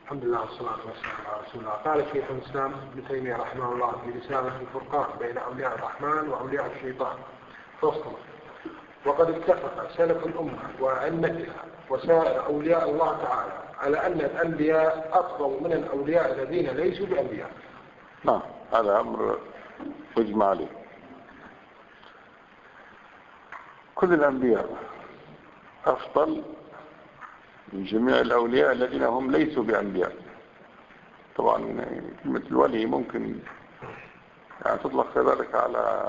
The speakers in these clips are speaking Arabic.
الحمد لله والصلاة والسلام على رسول الله. قال شيخ الإسلام ابن تيمية رحمه الله في رسالة الفرقان بين أولياء الرحمن وأولياء الشيطان فصل: وقد اتفق سلف الأمة وأئمتها وسائر أولياء الله تعالى على أن الأنبياء أفضل من الأولياء الذين ليسوا بأنبياء. نعم، هذا أمر مجمع عليه. كل الأنبياء أفضل من جميع الأولياء الذين هم ليسوا بأنبياء. طبعا كلمة الولي ممكن يعني تطلق كذلك على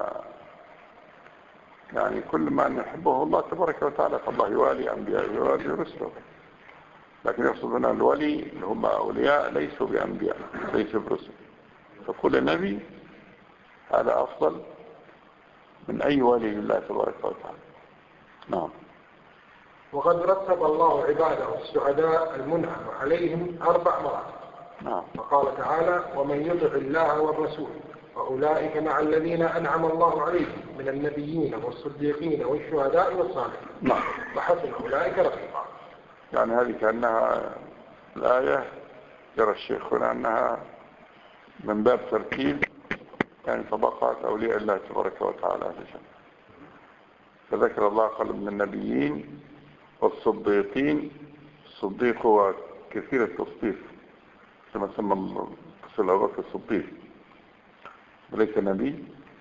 يعني كل ما يحبه الله تبارك وتعالى، فالله يوالي أنبياء يوالي رسله، لكن يقصد هنا الولي اللي هم أولياء ليسوا بأنبياء ليسوا برسل، فكل نبي هذا أفضل من أي ولي لله تبارك وتعالى. نعم. وقد رتب الله عباده السعداء المنعم عليهم 4 مراتب. نعم. فقال تعالى: ومن يطع الله والرسول فأولئك مع الذين أنعم الله عليهم من النبيين والصديقين والشهداء والصالحين. نعم. وحسن أولئك رفيقا. يعني هذه كأنها الآية يرى الشيخ هنا أنها من باب ترتيب يعني طبقات أولياء الله تبارك وتعالى في الجنة. فذكر الله قال من النبيين والصديقين. الصديق هو كثير التصديق كما سمى أبو بكر الصديق وليس نبي.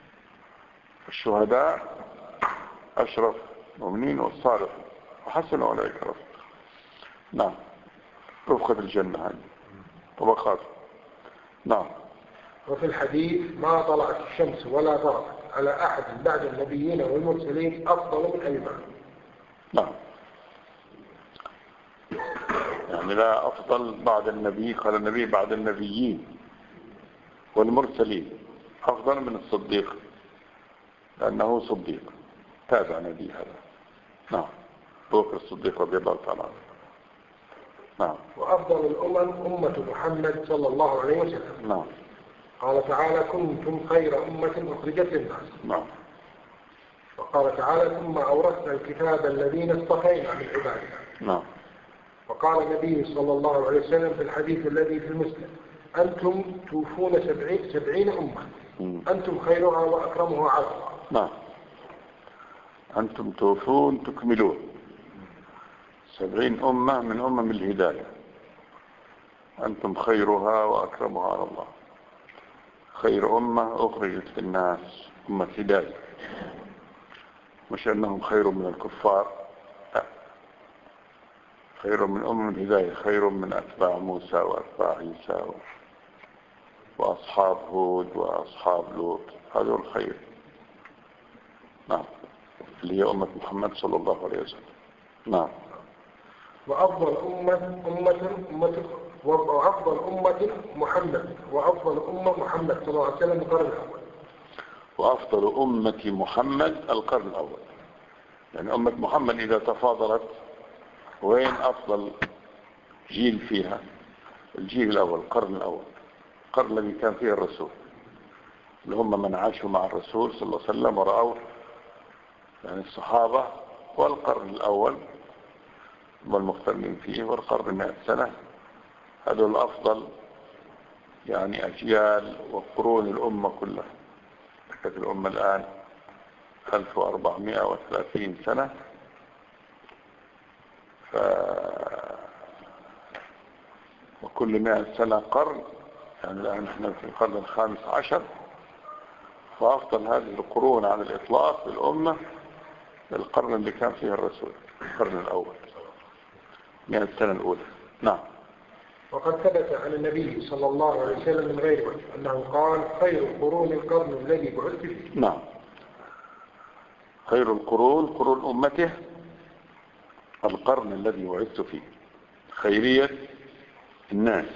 الشهداء أشرف المؤمنين والصالح وحسن أولئك رفقا. نعم، رفقة الجنة هذه طبقات. نعم. وفي الحديث: ما طلعت الشمس ولا غربت على أحد بعد النبيين والمرسلين أفضل من أبي بكر. نعم، يعني لا أفضل بعد النبي، قال النبي بعد النبيين والمرسلين أفضل من الصديق لأنه صديق تابع نبي هذا. نعم، أبو بكر الصديق رضي الله تعالى عنه. نعم. وأفضل الأمم أمة محمد صلى الله عليه وسلم. نعم. قال تعالى: كنتم خير أمة أخرجت للناس. نعم. وقال تعالى: ثم أورثنا الكتاب الذين اصطفينا من عبادنا. نعم. وقال النبي صلى الله عليه وسلم في الحديث الذي في المسلم: أنتم توفون 70 أمة أنتم خيرها وأكرمها على الله. نعم، أنتم توفون تكملون 70 أمة من أمم الهداية، أنتم خيرها وأكرمها على الله. خير أمة أخرجت للناس أمة هداية، مش أنهم خير من الكفار، لا، خير من أمم الهداية، خير من أتباع موسى وأتباع عيسى وأصحاب هود وأصحاب لوط، هذا هو الخير. نعم، اللي هي أمة محمد صلى الله عليه وسلم. نعم. وأفضل أمة محمد، وأفضل أمة محمد صلى الله عليه وسلم القرن الأول. وأفضل أمة محمد القرن الأول، يعني أمة محمد إذا تفاضلت وين أفضل جيل فيها؟ الجيل الأول، القرن الأول، القرن الذي كان فيه الرسول، اللي هم من عاشوا مع الرسول صلى الله عليه وسلم ورأوا يعني الصحابة، والقرن الأول والمقترنين فيه، والقرن 100 سنة، هذول الأفضل يعني أجيال وقرون الأمة كلها. كانت الأمة الآن 1430 سنة، وكل 100 سنة قرن، يعني الآن نحن في القرن 15، فأفضل هذه القرون على الإطلاق للأمة القرن اللي كان فيه الرسول، القرن الأول، 100 سنة الأولى. نعم. وقد ثبت عن النبي صلى الله عليه وسلم من غير وجه أنه قال: خير القرون القرن الذي بعثت فيه. نعم، خير القرون قرون أمته القرن الذي بعثت فيه. خيرية الناس،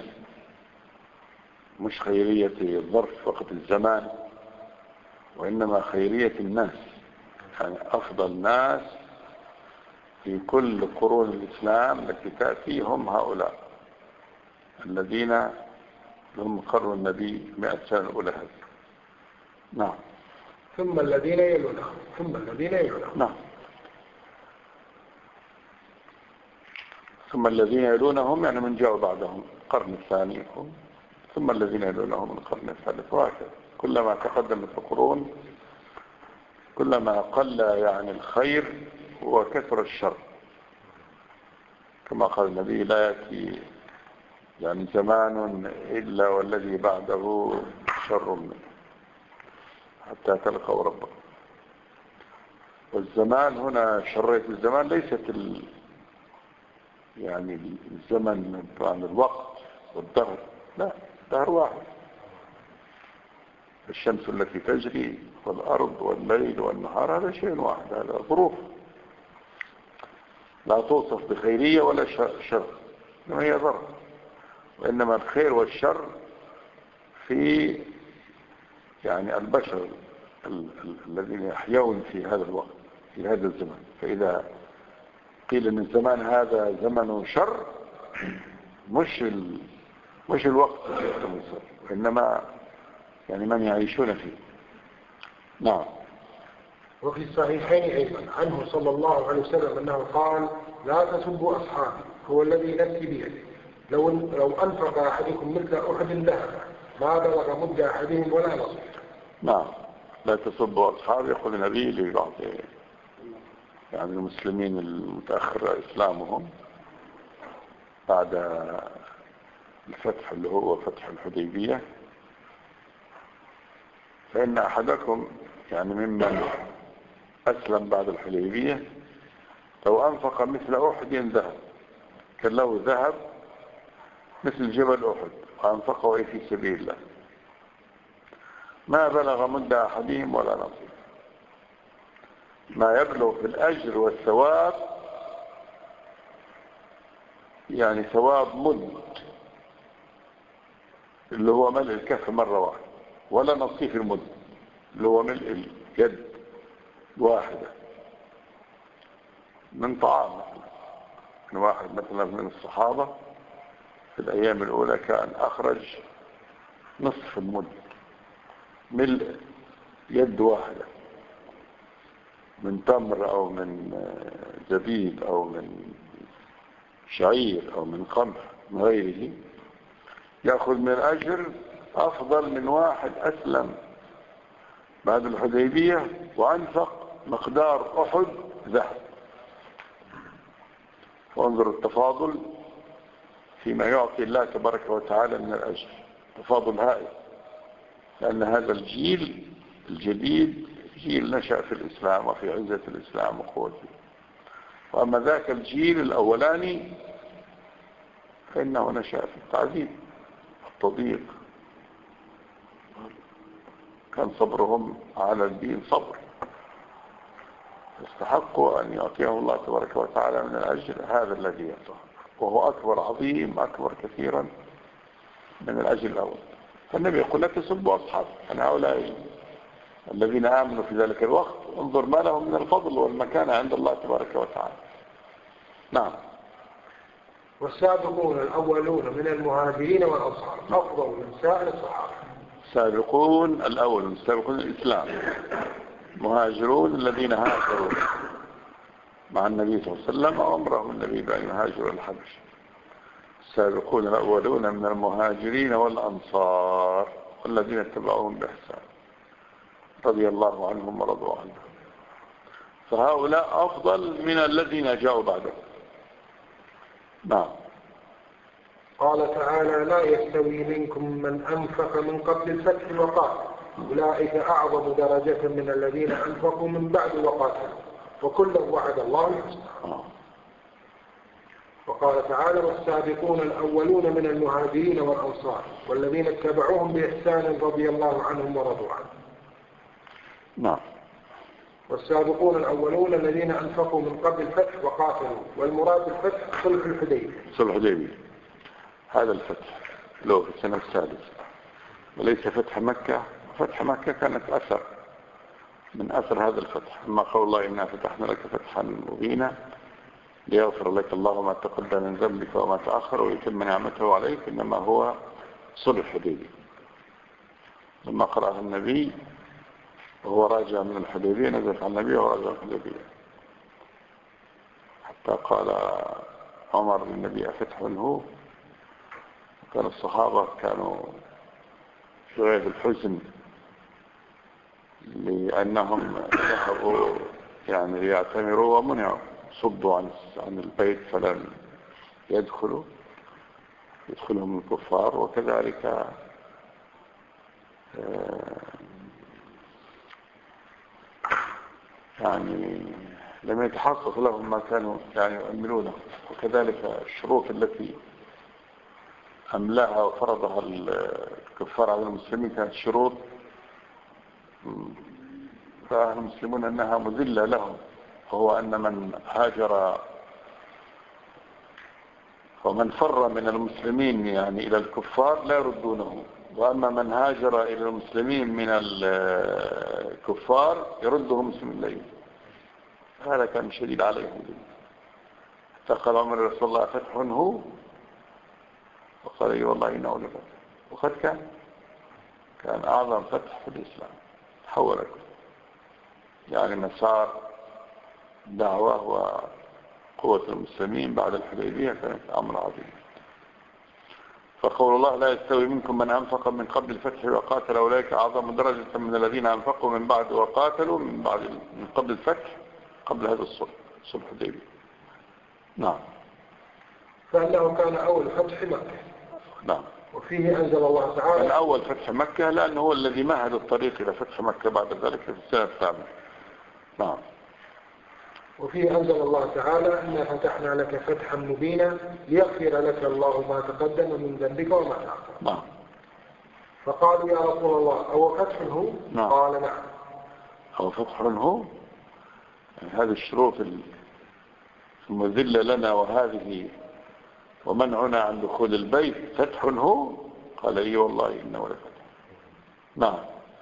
مش خيرية الظرف وقت الزمان، وإنما خيرية الناس، يعني أفضل ناس في كل قرون الإسلام التي تأتي هم هؤلاء الذين هم قرن النبي 100 سنة الأولى هذه. نعم. ثم الذين يلونهم، ثم الذين يلونهم. نعم. ثم الذين يلونهم يعني من جاءوا بعدهم القرن الثاني، ثم الذين يلونهم من القرن الثالث، وهكذا. كلما تقدمت القرون كلما قل يعني الخير وكثر الشر، كما قال النبي: لا يأتي يعني زمان إلا والذي بعده شر منه حتى تلقوا ربكم. والزمان هنا شرية الزمان ليست يعني الزمن عن الوقت والدهر، لا، دهر واحد. الشمس التي تجري والأرض والليل والنهار هذا شيء واحد، هذا ظروف لا توصف بخيرية ولا شر، إنما هي ضرر. وإنما الخير والشر في يعني البشر الذين يحيون في هذا الوقت، في هذا الزمان. فإذا قيل ان الزمان هذا زمن شر، مش الوقت وإنما يعني من يعيشون فيه. نعم. وفي الصحيحين أيضا عنه صلى الله عليه وسلم أنه قال: لا تسبوا أصحابي، هو الذي نفسي بيده، لو أنفق أحدكم مثل أحد ذهبا ما بلغ مد أحدهم ولا نصف. نعم، لا تسبوا أصحابي، يقول النبي لبعض يعني المسلمين المتأخر إسلامهم بعد الفتح اللي هو فتح الحديبية: فإن أحدكم يعني ممن أسلم بعد الحديبية لو أنفق مثل أحد ذهب، كان له ذهب مثل جبل أحد وأنفقه في سبيل الله ما بلغ مد أحدهم ولا نصيب. ما يبلغ في الأجر والثواب يعني ثواب مد اللي هو ملء الكف مرة واحدة، ولا نصيف المد اللي هو ملء اليد واحدة من طعام. من واحد مثلا من الصحابة في الأيام الأولى كان أخرج نصف المد، ملء يد واحدة من تمر أو من زبيب أو من شعير أو من قمح من غيره، يأخذ من الأجر أفضل من واحد أسلم بعد الحديبية وأنفق مقدار أحد ذهب. وانظر التفاضل فيما يعطي الله تبارك وتعالى من الأجر، تفاضل هائل. لأن هذا الجيل الجديد جيل نشأ في الإسلام وفي عزة الإسلام وقوته، وأما ذاك الجيل الأولاني فإنه نشأ في التعذيب والتضييق. كان صبرهم على الدين صبر، يستحقوا أن يعطيهم الله تبارك وتعالى من الأجر هذا الذي يعطاه، وهو أكبر عظيم أكبر كثيرا من الأجر الأول. فالنبي يقول: لا تسبوا أصحابي، أن هؤلاء الذين آمنوا في ذلك الوقت انظر ما لهم من الفضل والمكانة عند الله تبارك وتعالى. نعم. والسابقون الأولون من المهاجرين والأنصار أفضل من سائر الصحابة. السابقون الأولون، السابقون الإسلام، مهاجرون الذين هاجروا مع النبي صلى الله عليه وسلم وأمرهم النبي بأن يهاجروا الحبش. السابقون الأولون من المهاجرين والأنصار والذين اتبعوهم بإحسان رضي الله عنهم ورضوا عنهم. فهؤلاء أفضل من الذين جاءوا بعدهم. نعم. قال تعالى: لا يستوي منكم من أنفق من قبل الفتح وقاتل، أولئك أعظم درجة من الذين أنفقوا من بعد وقاتلوا، وكلا وعد الله الحسنى. وقال تعالى: والسابقون الأولون من المهاجرين والأنصار والذين اتبعوهم بإحسان رضي الله عنهم ورضوا عنه. نعم. والسابقون الأولون الذين أنفقوا من قبل الفتح وقاتلوا، والمراد بالفتح صلح الحديبية. صلح الحديبية هذا الفتح له في السنة السادسة، وليس فتح مكة. فتح مكة كانت أثر من أثر هذا الفتح. أما قول الله: إنا فتحنا لك فتحا مبينا ليغفر لك الله ما تقدم من ذنبك وما تأخر ويتم نعمته عليك، إنما هو صلح الحديبية. لما قرأه النبي وهو راجع من الحديبية نزلت على النبي وهو راجع من الحديبية، حتى قال عمر النبي فتح هو، كان الصحابة كانوا في غاية الحزن لأنهم ذهبوا يعني ليعتمروا ومنعوا، صدوا عن البيت فلم يدخلهم الكفار، وكذلك يعني لم يتحقق لهم ما كانوا يعني يؤمنونه. وكذلك الشروط التي أملاها وفرضها الكفار على المسلمين كانت شروط فأهل المسلمون أنها مذلة لهم، وهو أن من هاجر ومن فر من المسلمين يعني إلى الكفار لا يردونه، وأما من هاجر إلى المسلمين من الكفار يردهم مسلم إليه. هذا كان شديد عليهم. حتى قال عمر رسول الله فتح هو، وقال اي والله إنه لفتح. وقد كان أعظم فتح في الإسلام، تحول يعني مسار دعوة وقوة المسلمين بعد الحديبية كانت أمر عظيم. فقول الله لا يستوي منكم من أنفق من قبل الفتح وقاتل، أولئك أعظم درجة من الذين أنفقوا من بعد وقاتلوا من قبل الفتح، قبل هذا الصلح، صلح الحديبية. نعم. فإنه كان أول فتح مكة. نعم. وفيه أنزل الله تعالى كان أول فتح مكة لأنه هو الذي مهد الطريق إلى فتح مكة بعد ذلك في السنة الثامنة. نعم. وفيه أنزل الله تعالى إنا فتحنا لك فتحا مبينا ليغفر لك الله ما تقدم من ذنبك وما تأخر. نعم. فقالوا يا رسول الله أو فتح هو؟ نعم. قال نعم. أو فتح هو، هذه الشروط المذلة لنا وهذه ومنعنا عن دخول البيت فتح هو؟ قال اي والله إنه لفتح. نعم.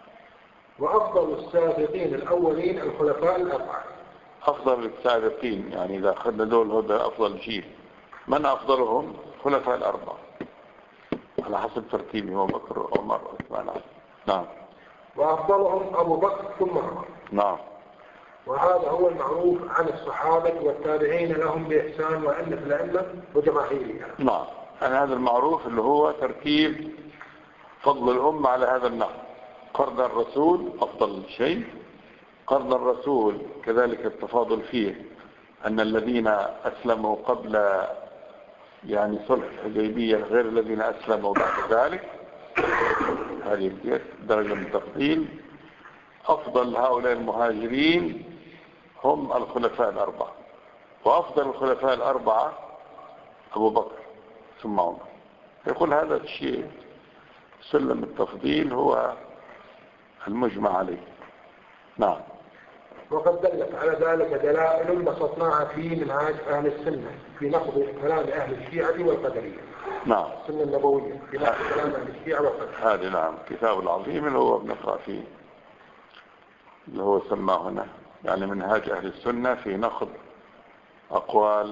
وأفضل السابقين الأولين الخلفاء الأربعة. أفضل السابقين يعني إذا أخذنا دول هذا أفضل جيل، من أفضلهم؟ خلفاء الأربعة على حسب ترتيبهم، أبو بكر وعمر وعثمان علي. نعم. وأفضلهم أبو بكر ثم عمر. نعم. وهذا هو المعروف عن الصحابة والتابعين لهم بإحسان وألف الأئمة وجماهيرها. نعم. يعني هذا المعروف اللي هو ترتيب فضل الأمة على هذا النحو. قرن الرسول أفضل شيء، قرن الرسول كذلك التفاضل فيه أن الذين أسلموا قبل يعني صلح الحديبية غير الذين أسلموا بعد ذلك، هذه درجة من التفضيل. أفضل هؤلاء المهاجرين هم الخلفاء الأربعة، وأفضل الخلفاء الأربعة أبو بكر ثم عمر. يقول هذا الشيء سلم التفضيل هو المجمع عليه. نعم. وقد دلت على ذلك دلائل بسطناها في منهاج أهل السنة في نقض كلام أهل الشيعة والقدرية. نعم. السنة النبوية في نقض كلام أهل الشيعة والقدرية. هذا نعم كتاب العظيم اللي هو بنقرأ فيه، اللي هو سماه هنا يعني منهاج أهل السنة في نقض أقوال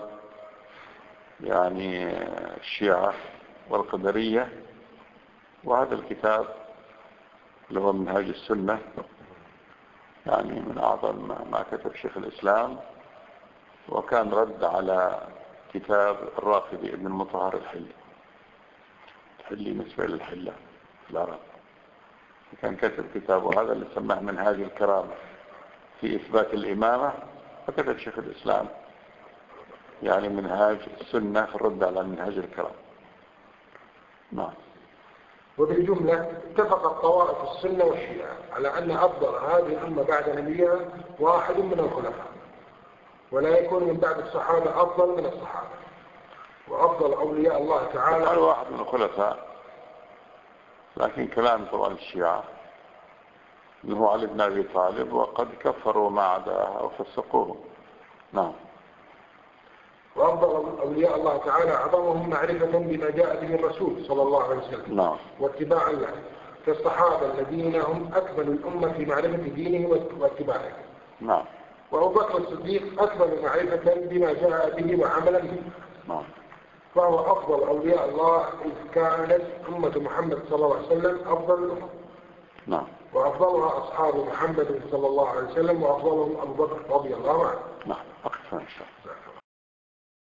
يعني الشيعة والقدرية. وهذا الكتاب اللي هو منهاج السنة يعني من أعظم ما كتب شيخ الإسلام، وكان رد على كتاب الرافضي ابن المطهر الحلي نسبة للحلة في العراق. كان كتب كتابه هذا اللي سماه منهاج الكرامة في إثبات الإمامة، فكتب شيخ الإسلام يعني منهاج السنة في الرد على منهاج الكرامة. نعم. وبالجملة اتفقت طوائف السنة والشيعة على أن أفضل هذه الأمة بعد نبيها واحد من الخلفاء، ولا يكون من بعد الصحابة أفضل من الصحابة. وأفضل أولياء الله تعالى قال واحد من الخلفاء، لكن كلام طبعا الشيعة انه علي بن ابي طالب، وقد كفروا ما عداه وفسقوه. نعم. وأفضل أولياء الله تعالى أعظمهم معرفة بما جاء به الرسول صلى الله عليه وسلم. نعم. واتباعا له كالصحابة الذين هم أكمل الأمة في معرفة دينه واتباعه. نعم. وأبو بكر الصديق أكمل معرفة بما جاء به وعملا به. نعم. فهو أفضل أولياء الله إذ كانت أمة محمد صلى الله عليه وسلم أفضل الأمة. نعم. وأفضلها أصحاب محمد صلى الله عليه وسلم، وأفضلهم أبو بكر رضي الله عنه. نعم. أقف إن شاء الله.